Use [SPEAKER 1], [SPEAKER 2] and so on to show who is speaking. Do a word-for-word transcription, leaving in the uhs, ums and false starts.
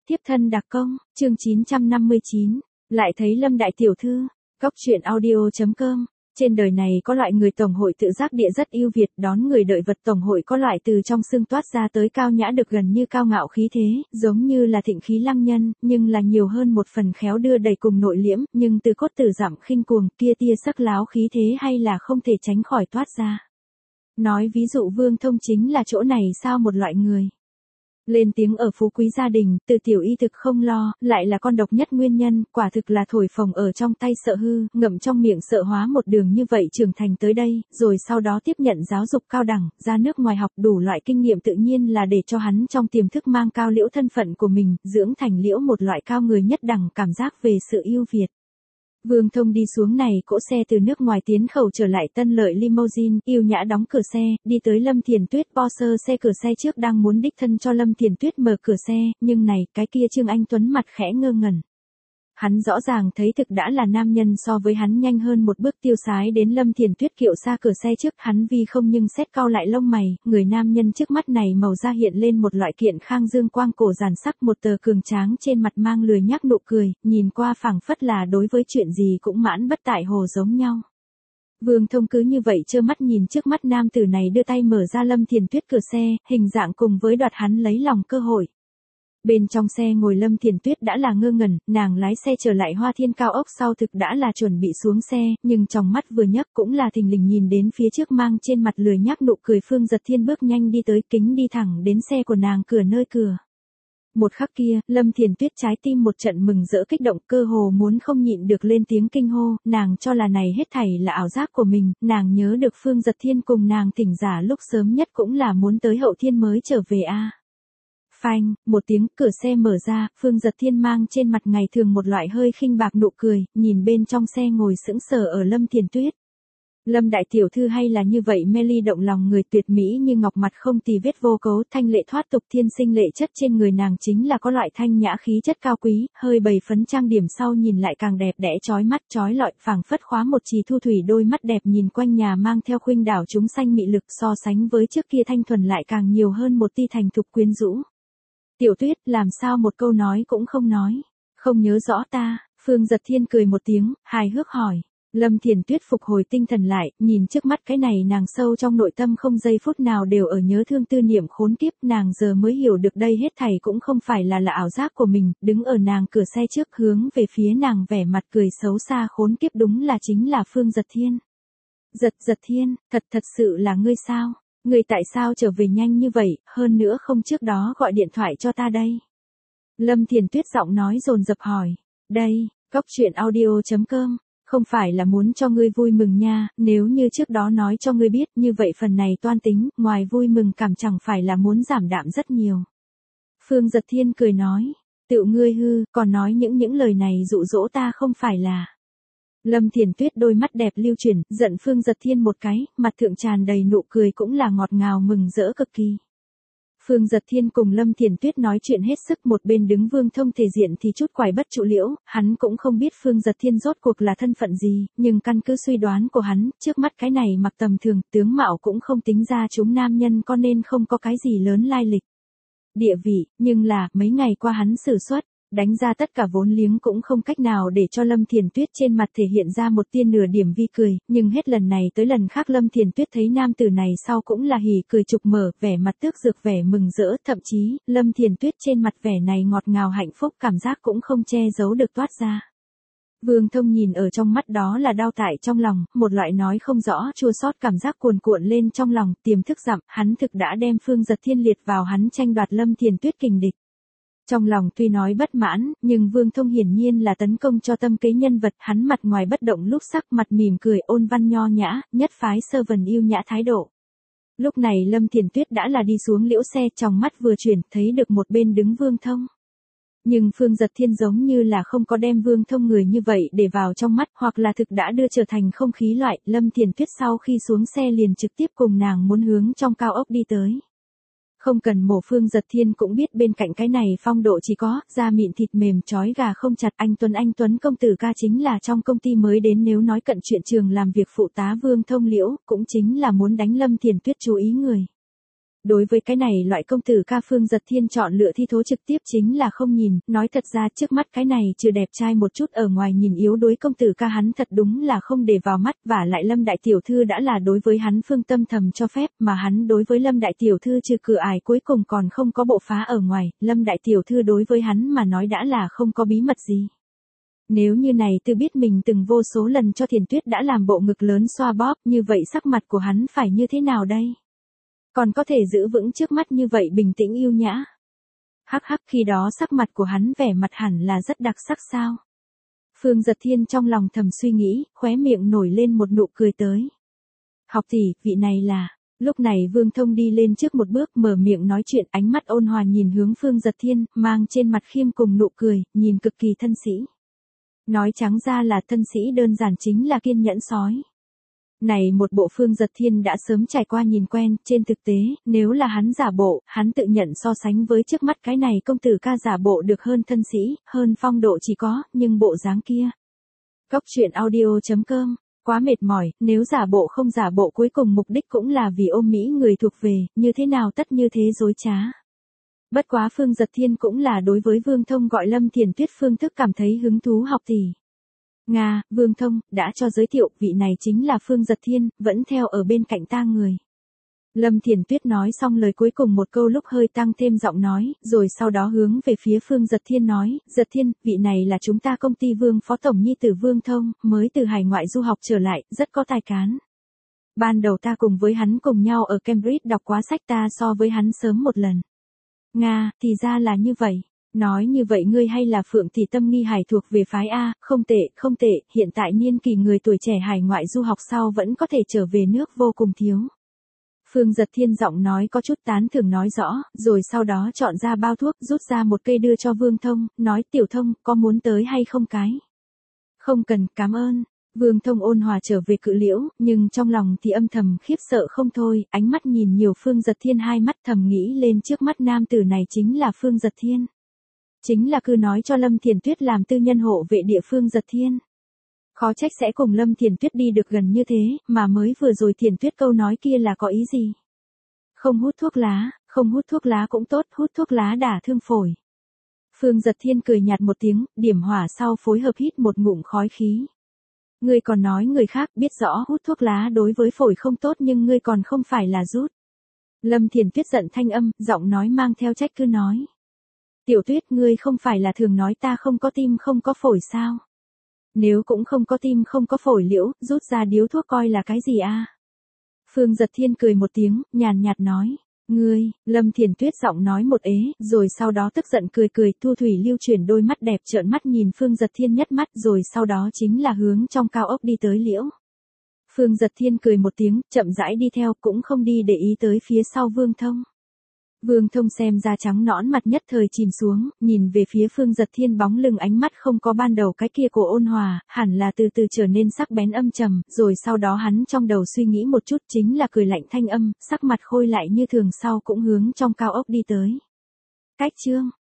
[SPEAKER 1] Tiếp thân đặc công, chương chín trăm năm mươi chín, lại thấy Lâm đại tiểu thư, Cóc truyện audio chấm com. Trên đời này có loại người tổng hội tự giác địa rất ưu việt, đón người đợi vật tổng hội có loại từ trong xương toát ra tới cao nhã được gần như cao ngạo khí thế, giống như là thịnh khí lăng nhân, nhưng là nhiều hơn một phần khéo đưa đầy cùng nội liễm, nhưng từ cốt tử giảm khinh cuồng, kia tia sắc láo khí thế hay là không thể tránh khỏi toát ra. Nói ví dụ Vương Thông chính là chỗ này sao một loại người. Lên tiếng ở phú quý gia đình, từ tiểu y thực không lo, lại là con độc nhất nguyên nhân, quả thực là thổi phồng ở trong tay sợ hư, ngậm trong miệng sợ hóa một đường như vậy trưởng thành tới đây, rồi sau đó tiếp nhận giáo dục cao đẳng, ra nước ngoài học đủ loại kinh nghiệm tự nhiên là để cho hắn trong tiềm thức mang cao liễu thân phận của mình, dưỡng thành liễu một loại cao người nhất đẳng cảm giác về sự ưu việt. Vương Thông đi xuống này cỗ xe từ nước ngoài tiến khẩu trở lại Tân Lợi limousine, yêu nhã đóng cửa xe, đi tới Lâm Thiền Tuyết Porsche xe cửa xe trước đang muốn đích thân cho Lâm Thiền Tuyết mở cửa xe, nhưng này, cái kia Trương Anh Tuấn mặt khẽ ngơ ngẩn. Hắn rõ ràng thấy thực đã là nam nhân so với hắn nhanh hơn một bước tiêu sái đến Lâm Thiền Tuyết kiệu xa cửa xe trước, hắn vì không nhưng xét cau lại lông mày, người nam nhân trước mắt này màu da hiện lên một loại kiện khang dương quang cổ giản sắc, một tờ cường tráng trên mặt mang lười nhác nụ cười, nhìn qua phảng phất là đối với chuyện gì cũng mãn bất tại hồ giống nhau. Vương Thông cứ như vậy trơ mắt nhìn trước mắt nam tử này đưa tay mở ra Lâm Thiền Tuyết cửa xe, hình dạng cùng với đoạt hắn lấy lòng cơ hội. Bên trong xe ngồi Lâm Thiền Tuyết đã là ngơ ngẩn, nàng lái xe trở lại Hoa Thiên cao ốc sau thực đã là chuẩn bị xuống xe, nhưng trong mắt vừa nhấc cũng là thình lình nhìn đến phía trước mang trên mặt lười nhác nụ cười Phương Giật Thiên bước nhanh đi tới, kính đi thẳng đến xe của nàng cửa nơi cửa. Một khắc kia, Lâm Thiền Tuyết trái tim một trận mừng rỡ kích động, cơ hồ muốn không nhịn được lên tiếng kinh hô, nàng cho là này hết thảy là ảo giác của mình, nàng nhớ được Phương Giật Thiên cùng nàng thỉnh giả lúc sớm nhất cũng là muốn tới Hậu Thiên mới trở về a. À. Phanh, một tiếng cửa xe mở ra, Phương Giật Thiên mang trên mặt ngày thường một loại hơi khinh bạc nụ cười, nhìn bên trong xe ngồi sững sờ ở Lâm Thiền Tuyết. Lâm đại tiểu thư hay là như vậy mê ly động lòng người, tuyệt mỹ như ngọc, mặt không tì vết vô cấu, thanh lệ thoát tục, thiên sinh lệ chất trên người nàng chính là có loại thanh nhã khí chất cao quý, hơi bầy phấn trang điểm sau nhìn lại càng đẹp đẽ chói mắt chói lọi, phảng phất khóa một trì thu thủy, đôi mắt đẹp nhìn quanh nhà mang theo khuynh đảo chúng sanh mị lực, so sánh với trước kia thanh thuần lại càng nhiều hơn một tia thành thục quyến rũ. Tiểu Tuyết, làm sao một câu nói cũng không nói, không nhớ rõ ta? Phương Giật Thiên cười một tiếng, hài hước hỏi. Lâm Thiền Tuyết phục hồi tinh thần lại, nhìn trước mắt cái này nàng sâu trong nội tâm không giây phút nào đều ở nhớ thương tư niệm khốn kiếp, nàng giờ mới hiểu được đây hết thảy cũng không phải là là ảo giác của mình, đứng ở nàng cửa xe trước hướng về phía nàng vẻ mặt cười xấu xa khốn kiếp đúng là chính là Phương Giật Thiên. Giật Giật Thiên, thật thật sự là ngươi sao? Ngươi tại sao trở về nhanh như vậy, hơn nữa không trước đó gọi điện thoại cho ta đây? Lâm Thiền Tuyết giọng nói dồn dập hỏi. Đây, Cóc truyện audio chấm com, không phải là muốn cho ngươi vui mừng nha, nếu như trước đó nói cho ngươi biết, như vậy phần này toan tính, ngoài vui mừng cảm chẳng phải là muốn giảm đạm rất nhiều. Phương Giật Thiên cười nói, tự ngươi hư, còn nói những những lời này dụ dỗ ta không phải là. Lâm Thiền Tuyết đôi mắt đẹp lưu chuyển, giận Phương Giật Thiên một cái, mặt thượng tràn đầy nụ cười cũng là ngọt ngào mừng rỡ cực kỳ. Phương Giật Thiên cùng Lâm Thiền Tuyết nói chuyện hết sức, một bên đứng Vương Thông thể diện thì chút quải bất trụ liễu, hắn cũng không biết Phương Giật Thiên rốt cuộc là thân phận gì, nhưng căn cứ suy đoán của hắn, trước mắt cái này mặc tầm thường, tướng mạo cũng không tính ra chúng nam nhân có nên không có cái gì lớn lai lịch. Địa vị, nhưng là, mấy ngày qua hắn sử xuất, đánh ra tất cả vốn liếng cũng không cách nào để cho Lâm Thiền Tuyết trên mặt thể hiện ra một tia nửa điểm vi cười, nhưng hết lần này tới lần khác Lâm Thiền Tuyết thấy nam tử này sau cũng là hỉ cười trục mở, vẻ mặt tước dược vẻ mừng rỡ, thậm chí, Lâm Thiền Tuyết trên mặt vẻ này ngọt ngào hạnh phúc cảm giác cũng không che giấu được toát ra. Vương Thông nhìn ở trong mắt đó là đau tại trong lòng, một loại nói không rõ chua xót cảm giác cuồn cuộn lên trong lòng, tiềm thức dặm, hắn thực đã đem Phương Giật Thiên liệt vào hắn tranh đoạt Lâm Thiền Tuyết kình địch. Trong lòng tuy nói bất mãn, nhưng Vương Thông hiển nhiên là tấn công cho tâm kế nhân vật, hắn mặt ngoài bất động lúc sắc mặt mỉm cười ôn văn nho nhã, nhất phái sơ vần yêu nhã thái độ. Lúc này Lâm Thiền Tuyết đã là đi xuống liễu xe, trong mắt vừa chuyển, thấy được một bên đứng Vương Thông. Nhưng Phương Giật Thiên giống như là không có đem Vương Thông người như vậy để vào trong mắt, hoặc là thực đã đưa trở thành không khí loại, Lâm Thiền Tuyết sau khi xuống xe liền trực tiếp cùng nàng muốn hướng trong cao ốc đi tới. Không cần mổ Phương Giật Thiên cũng biết bên cạnh cái này phong độ chỉ có, da mịn thịt mềm chói gà không chặt, anh Tuấn anh Tuấn công tử ca chính là trong công ty mới đến, nếu nói cận chuyện trường làm việc phụ tá Vương Thông liễu, cũng chính là muốn đánh Lâm Thiền Tuyết chú ý người. Đối với cái này loại công tử ca Phương Giật Thiên chọn lựa thi thố trực tiếp chính là không nhìn, nói thật ra trước mắt cái này trừ đẹp trai một chút ở ngoài nhìn yếu đuối công tử ca hắn thật đúng là không để vào mắt, và lại Lâm đại tiểu thư đã là đối với hắn phương tâm thầm cho phép, mà hắn đối với Lâm đại tiểu thư trừ cửa ải cuối cùng còn không có bộ phá ở ngoài, Lâm đại tiểu thư đối với hắn mà nói đã là không có bí mật gì. Nếu như này Tư biết mình từng vô số lần cho Thiền Tuyết đã làm bộ ngực lớn xoa bóp, như vậy sắc mặt của hắn phải như thế nào đây? Còn có thể giữ vững trước mắt như vậy bình tĩnh yêu nhã. Hắc hắc, khi đó sắc mặt của hắn vẻ mặt hẳn là rất đặc sắc sao. Phương Giật Thiên trong lòng thầm suy nghĩ, khóe miệng nổi lên một nụ cười tới. Học tỷ, vị này là... Lúc này Vương Thông đi lên trước một bước mở miệng nói chuyện, ánh mắt ôn hòa nhìn hướng Phương Giật Thiên, mang trên mặt khiêm cùng nụ cười, nhìn cực kỳ thân sĩ. Nói trắng ra là thân sĩ đơn giản chính là kiên nhẫn sói. Này một bộ Phương Giật Thiên đã sớm trải qua nhìn quen, trên thực tế, nếu là hắn giả bộ, hắn tự nhận so sánh với trước mắt cái này công tử ca giả bộ được hơn thân sĩ, hơn phong độ chỉ có, nhưng bộ dáng kia. Cốc truyện audio chấm com, quá mệt mỏi, nếu giả bộ không giả bộ cuối cùng mục đích cũng là vì ôm mỹ người thuộc về, như thế nào tất như thế dối trá. Bất quá Phương Giật Thiên cũng là đối với Vương Thông gọi Lâm Thiền Tuyết phương thức cảm thấy hứng thú học tỷ. Nga, Vương Thông, đã cho giới thiệu, vị này chính là Phương Giật Thiên, vẫn theo ở bên cạnh ta người. Lâm Thiền Tuyết nói xong lời cuối cùng một câu lúc hơi tăng thêm giọng nói, rồi sau đó hướng về phía Phương Giật Thiên nói, Giật Thiên, vị này là chúng ta công ty Vương Phó Tổng Nhi tử Vương Thông, mới từ hải ngoại du học trở lại, rất có tài cán. Ban đầu ta cùng với hắn cùng nhau ở Cambridge đọc quá sách, ta so với hắn sớm một lần. Nga, thì ra là như vậy. Nói như vậy ngươi hay là Phượng Tỷ Tâm Nghi Hải thuộc về phái A, không tệ, không tệ, hiện tại niên kỳ người tuổi trẻ hải ngoại du học sau vẫn có thể trở về nước vô cùng thiếu. Phương Giật Thiên giọng nói có chút tán thưởng nói rõ, rồi sau đó chọn ra bao thuốc, rút ra một cây đưa cho Vương Thông, nói Tiểu Thông, có muốn tới hay không cái? Không cần, cảm ơn. Vương Thông ôn hòa trở về cự liễu, nhưng trong lòng thì âm thầm khiếp sợ không thôi, ánh mắt nhìn nhiều Phương Giật Thiên hai mắt thầm nghĩ lên trước mắt nam tử này chính là Phương Giật Thiên. Chính là cứ nói cho Lâm Thiền Tuyết làm tư nhân hộ vệ địa Phương Giật Thiên. Khó trách sẽ cùng Lâm Thiền Tuyết đi được gần như thế, mà mới vừa rồi Thiền Tuyết câu nói kia là có ý gì? Không hút thuốc lá, không hút thuốc lá cũng tốt, hút thuốc lá đả thương phổi. Phương Giật Thiên cười nhạt một tiếng, điểm hỏa sau phối hợp hít một ngụm khói khí. Ngươi còn nói người khác biết rõ hút thuốc lá đối với phổi không tốt nhưng ngươi còn không phải là rút. Lâm Thiền Tuyết giận thanh âm, giọng nói mang theo trách cứ nói. Tiểu Tuyết, ngươi không phải là thường nói ta không có tim không có phổi sao? Nếu cũng không có tim không có phổi liễu, rút ra điếu thuốc coi là cái gì a? Phương Giật Thiên cười một tiếng, nhàn nhạt nói. Ngươi, Lâm Thiền Tuyết giọng nói một ế, rồi sau đó tức giận cười cười, Thu Thủy Lưu chuyển đôi mắt đẹp trợn mắt nhìn Phương Giật Thiên nhất mắt, rồi sau đó chính là hướng trong cao ốc đi tới liễu. Phương Giật Thiên cười một tiếng, chậm rãi đi theo, cũng không đi để ý tới phía sau Vương Thông. Vương Thông xem ra trắng nõn mặt nhất thời chìm xuống, nhìn về phía Phương Giật Thiên bóng lưng ánh mắt không có ban đầu cái kia của ôn hòa, hẳn là từ từ trở nên sắc bén âm trầm, rồi sau đó hắn trong đầu suy nghĩ một chút chính là cười lạnh thanh âm, sắc mặt khôi lại như thường sau cũng hướng trong cao ốc đi tới. Cách chương